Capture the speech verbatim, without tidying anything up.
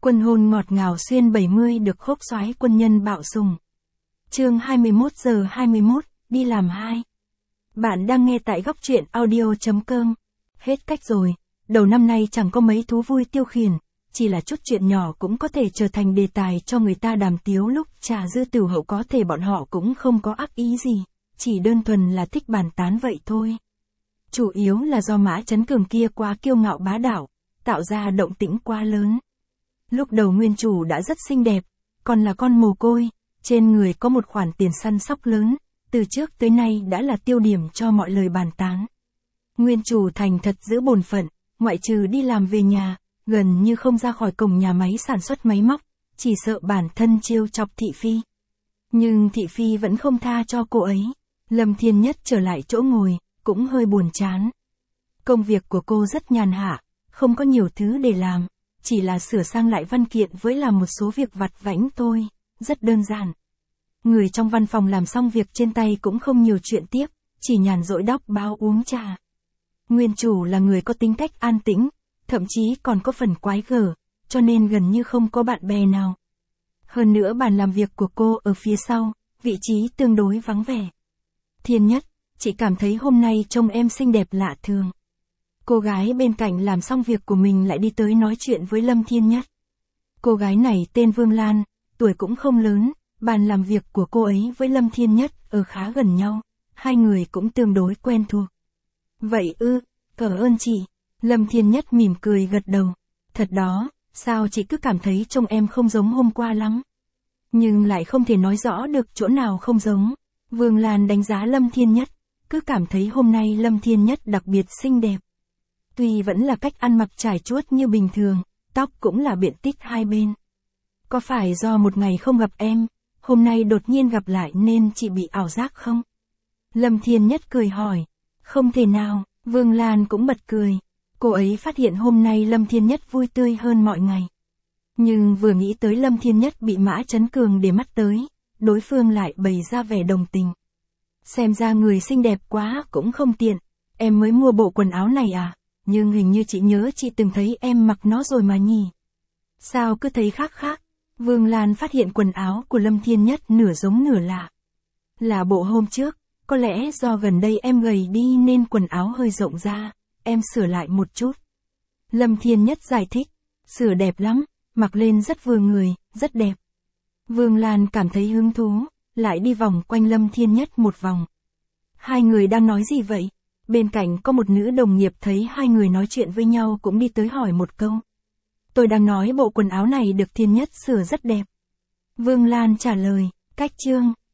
Quân hôn ngọt ngào xuyên bảy mươi được khốc soái quân nhân bạo sùng. Chương hai mươi mốt giờ hai mươi mốt, đi làm hai. Bạn đang nghe tại góc truyện audio chấm com. Hết cách rồi, đầu năm nay chẳng có mấy thú vui tiêu khiển, chỉ là chút chuyện nhỏ cũng có thể trở thành đề tài cho người ta đàm tiếu lúc trà dư tửu hậu, có thể bọn họ cũng không có ác ý gì, chỉ đơn thuần là thích bàn tán vậy thôi. Chủ yếu là do Mã Chấn Cường kia quá kiêu ngạo bá đạo, tạo ra động tĩnh quá lớn. Lúc đầu nguyên chủ đã rất xinh đẹp, còn là con mồ côi, trên người có một khoản tiền săn sóc lớn, từ trước tới nay đã là tiêu điểm cho mọi lời bàn tán. Nguyên chủ thành thật giữ bổn phận, ngoại trừ đi làm về nhà, gần như không ra khỏi cổng nhà máy sản xuất máy móc, chỉ sợ bản thân trêu chọc thị phi. Nhưng thị phi vẫn không tha cho cô ấy. Lâm Thiên Nhất trở lại chỗ ngồi, cũng hơi buồn chán. Công việc của cô rất nhàn hạ, không có nhiều thứ để làm, chỉ là sửa sang lại văn kiện với làm một số việc vặt vãnh thôi, rất đơn giản. Người trong văn phòng làm xong việc trên tay cũng không nhiều chuyện tiếp, chỉ nhàn rỗi đọc báo uống trà. Nguyên chủ là người có tính cách an tĩnh, thậm chí còn có phần quái gở, cho nên gần như không có bạn bè nào. Hơn nữa bàn làm việc của cô ở phía sau, vị trí tương đối vắng vẻ. Thiên Nhất, chị cảm thấy hôm nay trông em xinh đẹp lạ thường. Cô gái bên cạnh làm xong việc của mình lại đi tới nói chuyện với Lâm Thiên Nhất. Cô gái này tên Vương Lan, tuổi cũng không lớn, bàn làm việc của cô ấy với Lâm Thiên Nhất ở khá gần nhau, hai người cũng tương đối quen thuộc. Vậy ư, cảm ơn chị. Lâm Thiên Nhất mỉm cười gật đầu. Thật đó, sao chị cứ cảm thấy trông em không giống hôm qua lắm. Nhưng lại không thể nói rõ được chỗ nào không giống. Vương Lan đánh giá Lâm Thiên Nhất, cứ cảm thấy hôm nay Lâm Thiên Nhất đặc biệt xinh đẹp. Tuy vẫn là cách ăn mặc trải chuốt như bình thường, tóc cũng là biện tích hai bên. Có phải do một ngày không gặp em, hôm nay đột nhiên gặp lại nên chị bị ảo giác không? Lâm Thiên Nhất cười hỏi. Không thể nào, Vương Lan cũng bật cười. Cô ấy phát hiện hôm nay Lâm Thiên Nhất vui tươi hơn mọi ngày. Nhưng vừa nghĩ tới Lâm Thiên Nhất bị Mã Chấn Cường để mắt tới, đối phương lại bày ra vẻ đồng tình. Xem ra người xinh đẹp quá cũng không tiện, em mới mua bộ quần áo này à, nhưng hình như chị nhớ chị từng thấy em mặc nó rồi mà nhỉ. Sao cứ thấy khác khác? Vương Lan phát hiện quần áo của Lâm Thiên Nhất nửa giống nửa lạ. Là bộ hôm trước, có lẽ do gần đây em gầy đi nên quần áo hơi rộng ra, em sửa lại một chút. Lâm Thiên Nhất giải thích, sửa đẹp lắm, mặc lên rất vừa người, rất đẹp. Vương Lan cảm thấy hứng thú, lại đi vòng quanh Lâm Thiên Nhất một vòng. Hai người đang nói gì vậy? Bên cạnh có một nữ đồng nghiệp thấy hai người nói chuyện với nhau cũng đi tới hỏi một câu. Tôi đang nói bộ quần áo này được Thiên Nhất sửa rất đẹp. Vương Lan trả lời, cách chương.